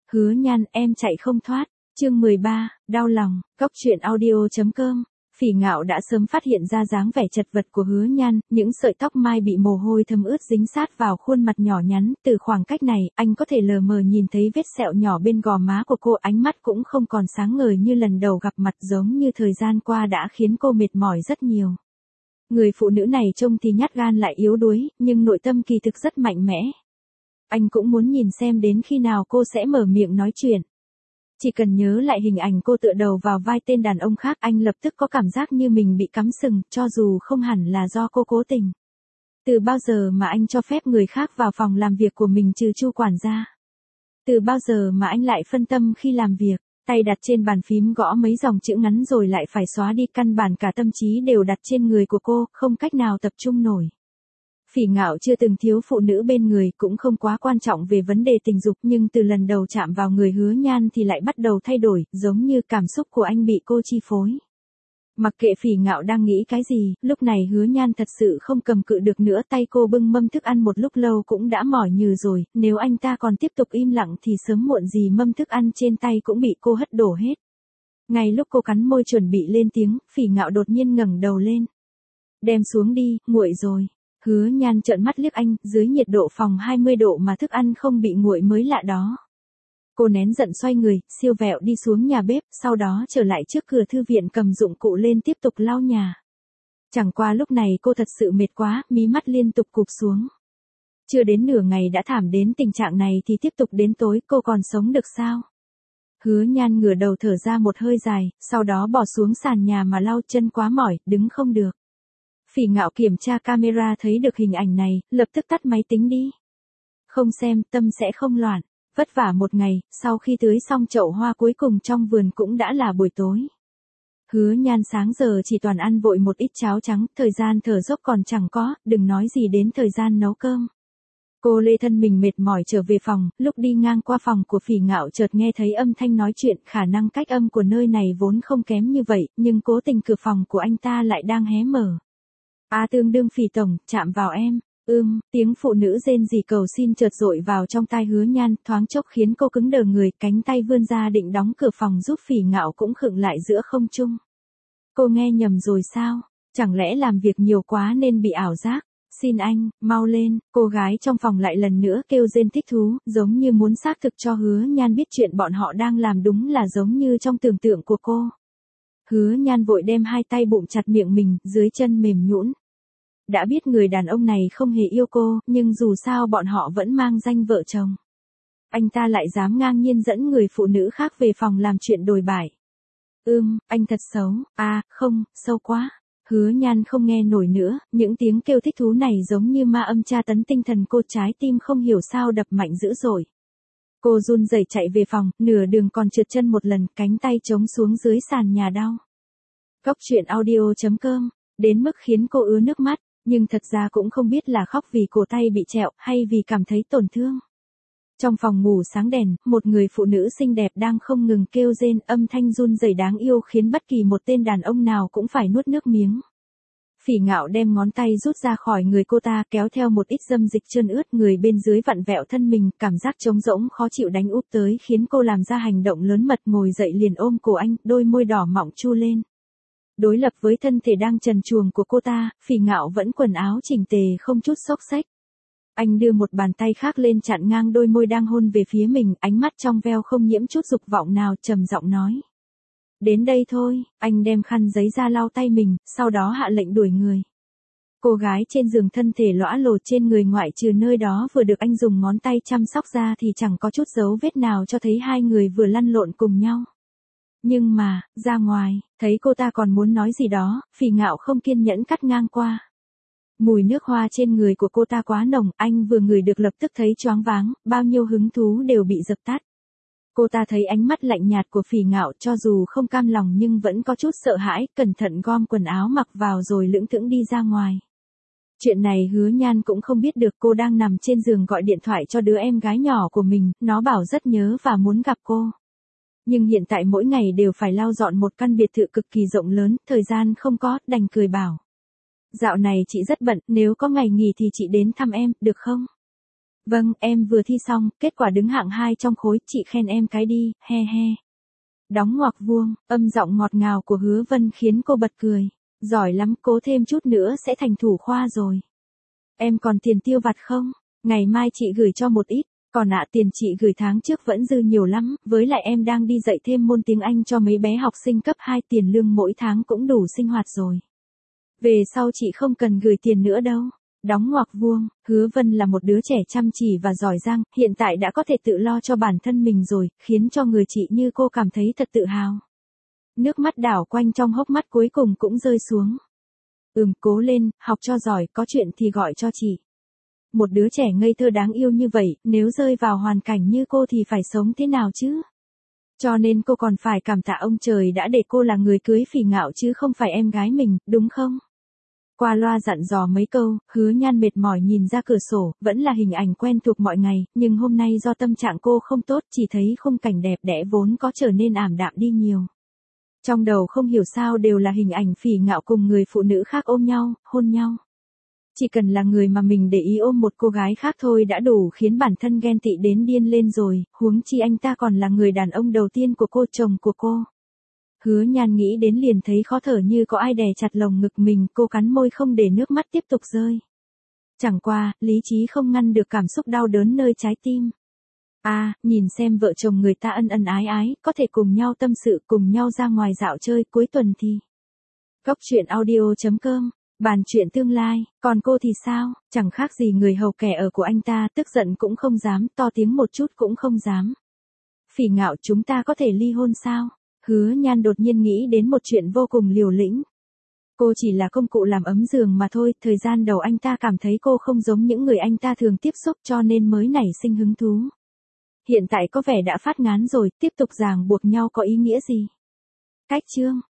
Hứa Nhan, em chạy không thoát. Chương 13, đau lòng. Góc truyện audio.com. Phỉ Ngạo đã sớm phát hiện ra dáng vẻ chật vật của Hứa Nhan, những sợi tóc mai bị mồ hôi thấm ướt dính sát vào khuôn mặt nhỏ nhắn, từ khoảng cách này, anh có thể lờ mờ nhìn thấy vết sẹo nhỏ bên gò má của cô, ánh mắt cũng không còn sáng ngời như lần đầu gặp mặt, giống như thời gian qua đã khiến cô mệt mỏi rất nhiều. Người phụ nữ này trông thì nhát gan lại yếu đuối, nhưng nội tâm kỳ thực rất mạnh mẽ. Anh cũng muốn nhìn xem đến khi nào cô sẽ mở miệng nói chuyện. Chỉ cần nhớ lại hình ảnh cô tựa đầu vào vai tên đàn ông khác, anh lập tức có cảm giác như mình bị cắm sừng, cho dù không hẳn là do cô cố tình. Từ bao giờ mà anh cho phép người khác vào phòng làm việc của mình trừ Chu quản gia? Từ bao giờ mà anh lại phân tâm khi làm việc, tay đặt trên bàn phím gõ mấy dòng chữ ngắn rồi lại phải xóa đi, căn bản cả tâm trí đều đặt trên người của cô, không cách nào tập trung nổi. Phỉ Ngạo chưa từng thiếu phụ nữ bên người, cũng không quá quan trọng về vấn đề tình dục, nhưng từ lần đầu chạm vào người Hứa Nhan thì lại bắt đầu thay đổi, giống như cảm xúc của anh bị cô chi phối. Mặc kệ Phỉ Ngạo đang nghĩ cái gì, lúc này Hứa Nhan thật sự không cầm cự được nữa, tay cô bưng mâm thức ăn một lúc lâu cũng đã mỏi nhừ rồi, nếu anh ta còn tiếp tục im lặng thì sớm muộn gì mâm thức ăn trên tay cũng bị cô hất đổ hết. Ngay lúc cô cắn môi chuẩn bị lên tiếng, Phỉ Ngạo đột nhiên ngẩng đầu lên. Đem xuống đi, nguội rồi. Hứa Nhan trợn mắt liếc anh, dưới nhiệt độ phòng 20 độ mà thức ăn không bị nguội mới lạ đó. Cô nén giận xoay người, siêu vẹo đi xuống nhà bếp, sau đó trở lại trước cửa thư viện cầm dụng cụ lên tiếp tục lau nhà. Chẳng qua lúc này cô thật sự mệt quá, mí mắt liên tục cụp xuống. Chưa đến nửa ngày đã thảm đến tình trạng này thì tiếp tục đến tối, cô còn sống được sao? Hứa Nhan ngửa đầu thở ra một hơi dài, sau đó bỏ xuống sàn nhà mà lau, chân quá mỏi, đứng không được. Phỉ Ngạo kiểm tra camera thấy được hình ảnh này, lập tức tắt máy tính đi. Không xem, tâm sẽ không loạn. Vất vả một ngày, sau khi tưới xong chậu hoa cuối cùng trong vườn cũng đã là buổi tối. Hứa Nhan sáng giờ chỉ toàn ăn vội một ít cháo trắng, thời gian thở dốc còn chẳng có, đừng nói gì đến thời gian nấu cơm. Cô lê thân mình mệt mỏi trở về phòng, lúc đi ngang qua phòng của Phỉ Ngạo chợt nghe thấy âm thanh nói chuyện, khả năng cách âm của nơi này vốn không kém như vậy, nhưng cố tình cửa phòng của anh ta lại đang hé mở. Tương đương Phỉ tổng, chạm vào em. Tiếng phụ nữ rên rỉ cầu xin chợt dội vào trong tai Hứa Nhan, thoáng chốc khiến cô cứng đờ người, cánh tay vươn ra định đóng cửa phòng giúp Phỉ Ngạo cũng khựng lại giữa không trung. Cô nghe nhầm rồi sao? Chẳng lẽ làm việc nhiều quá nên bị ảo giác? Xin anh, mau lên, cô gái trong phòng lại lần nữa kêu rên thích thú, giống như muốn xác thực cho Hứa Nhan biết chuyện bọn họ đang làm đúng là giống như trong tưởng tượng của cô. Hứa Nhan vội đem hai tay bụng chặt miệng mình, dưới chân mềm nhũn. Đã biết người đàn ông này không hề yêu cô, nhưng dù sao bọn họ vẫn mang danh vợ chồng. Anh ta lại dám ngang nhiên dẫn người phụ nữ khác về phòng làm chuyện đồi bại. Anh thật xấu, không, sâu quá. Hứa Nhan không nghe nổi nữa, những tiếng kêu thích thú này giống như ma âm tra tấn tinh thần cô, trái tim không hiểu sao đập mạnh dữ dội. Cô run rẩy chạy về phòng, nửa đường còn trượt chân một lần, cánh tay chống xuống dưới sàn nhà đau. Góc truyện audio.com, đến mức khiến cô ứa nước mắt, nhưng thật ra cũng không biết là khóc vì cổ tay bị trẹo hay vì cảm thấy tổn thương. Trong phòng ngủ sáng đèn, một người phụ nữ xinh đẹp đang không ngừng kêu rên, âm thanh run rẩy đáng yêu khiến bất kỳ một tên đàn ông nào cũng phải nuốt nước miếng. Phỉ Ngạo đem ngón tay rút ra khỏi người cô ta, kéo theo một ít dâm dịch trơn ướt, người bên dưới vặn vẹo thân mình, cảm giác trống rỗng khó chịu đánh úp tới khiến cô làm ra hành động lớn mật, ngồi dậy liền ôm cổ anh, đôi môi đỏ mọng chu lên. Đối lập với thân thể đang trần truồng của cô ta, Phỉ Ngạo vẫn quần áo chỉnh tề không chút xốc xếch. Anh đưa một bàn tay khác lên chặn ngang đôi môi đang hôn về phía mình, ánh mắt trong veo không nhiễm chút dục vọng nào, trầm giọng nói. Đến đây thôi, anh đem khăn giấy ra lau tay mình, sau đó hạ lệnh đuổi người. Cô gái trên giường thân thể lõa lồ trên người ngoại trừ nơi đó vừa được anh dùng ngón tay chăm sóc ra thì chẳng có chút dấu vết nào cho thấy hai người vừa lăn lộn cùng nhau. Nhưng mà, ra ngoài, thấy cô ta còn muốn nói gì đó, Phỉ Ngạo không kiên nhẫn cắt ngang qua. Mùi nước hoa trên người của cô ta quá nồng, anh vừa ngửi được lập tức thấy choáng váng, bao nhiêu hứng thú đều bị dập tắt. Cô ta thấy ánh mắt lạnh nhạt của Phỉ Ngạo, cho dù không cam lòng nhưng vẫn có chút sợ hãi, cẩn thận gom quần áo mặc vào rồi lững thững đi ra ngoài. Chuyện này Hứa Nhan cũng không biết được, cô đang nằm trên giường gọi điện thoại cho đứa em gái nhỏ của mình, nó bảo rất nhớ và muốn gặp cô. Nhưng hiện tại mỗi ngày đều phải lau dọn một căn biệt thự cực kỳ rộng lớn, thời gian không có, đành cười bảo. Dạo này chị rất bận, nếu có ngày nghỉ thì chị đến thăm em, được không? Vâng, em vừa thi xong, kết quả đứng hạng 2 trong khối, chị khen em cái đi, he he. Đóng ngoặc vuông, âm giọng ngọt ngào của Hứa Vân khiến cô bật cười. Giỏi lắm, cố thêm chút nữa sẽ thành thủ khoa rồi. Em còn tiền tiêu vặt không? Ngày mai chị gửi cho một ít. Còn tiền chị gửi tháng trước vẫn dư nhiều lắm, với lại em đang đi dạy thêm môn tiếng Anh cho mấy bé học sinh cấp 2, tiền lương mỗi tháng cũng đủ sinh hoạt rồi. Về sau chị không cần gửi tiền nữa đâu. Đóng ngoặc vuông, Hứa Vân là một đứa trẻ chăm chỉ và giỏi giang, hiện tại đã có thể tự lo cho bản thân mình rồi, khiến cho người chị như cô cảm thấy thật tự hào. Nước mắt đảo quanh trong hốc mắt cuối cùng cũng rơi xuống. Cố lên, học cho giỏi, có chuyện thì gọi cho chị. Một đứa trẻ ngây thơ đáng yêu như vậy, nếu rơi vào hoàn cảnh như cô thì phải sống thế nào chứ? Cho nên cô còn phải cảm tạ ông trời đã để cô là người cưới Phỉ Ngạo chứ không phải em gái mình, đúng không? Qua loa dặn dò mấy câu, Hứa Nhan mệt mỏi nhìn ra cửa sổ, vẫn là hình ảnh quen thuộc mọi ngày, nhưng hôm nay do tâm trạng cô không tốt, chỉ thấy khung cảnh đẹp đẽ vốn có trở nên ảm đạm đi nhiều. Trong đầu không hiểu sao đều là hình ảnh Phỉ Ngạo cùng người phụ nữ khác ôm nhau, hôn nhau. Chỉ cần là người mà mình để ý ôm một cô gái khác thôi đã đủ khiến bản thân ghen tị đến điên lên rồi, huống chi anh ta còn là người đàn ông đầu tiên của cô, chồng của cô. Hứa Nhan nghĩ đến liền thấy khó thở như có ai đè chặt lồng ngực mình, cô cắn môi không để nước mắt tiếp tục rơi. Chẳng qua, lý trí không ngăn được cảm xúc đau đớn nơi trái tim. Nhìn xem vợ chồng người ta ân ân ái ái, có thể cùng nhau tâm sự, cùng nhau ra ngoài dạo chơi, cuối tuần thì. Góc truyện audio.com, bàn chuyện tương lai, còn cô thì sao, chẳng khác gì người hầu kẻ ở của anh ta, tức giận cũng không dám, to tiếng một chút cũng không dám. Phỉ Ngạo, chúng ta có thể ly hôn sao? Hứa Nhan đột nhiên nghĩ đến một chuyện vô cùng liều lĩnh. Cô chỉ là công cụ làm ấm giường mà thôi, thời gian đầu anh ta cảm thấy cô không giống những người anh ta thường tiếp xúc cho nên mới nảy sinh hứng thú. Hiện tại có vẻ đã phát ngán rồi, tiếp tục ràng buộc nhau có ý nghĩa gì? Cách chương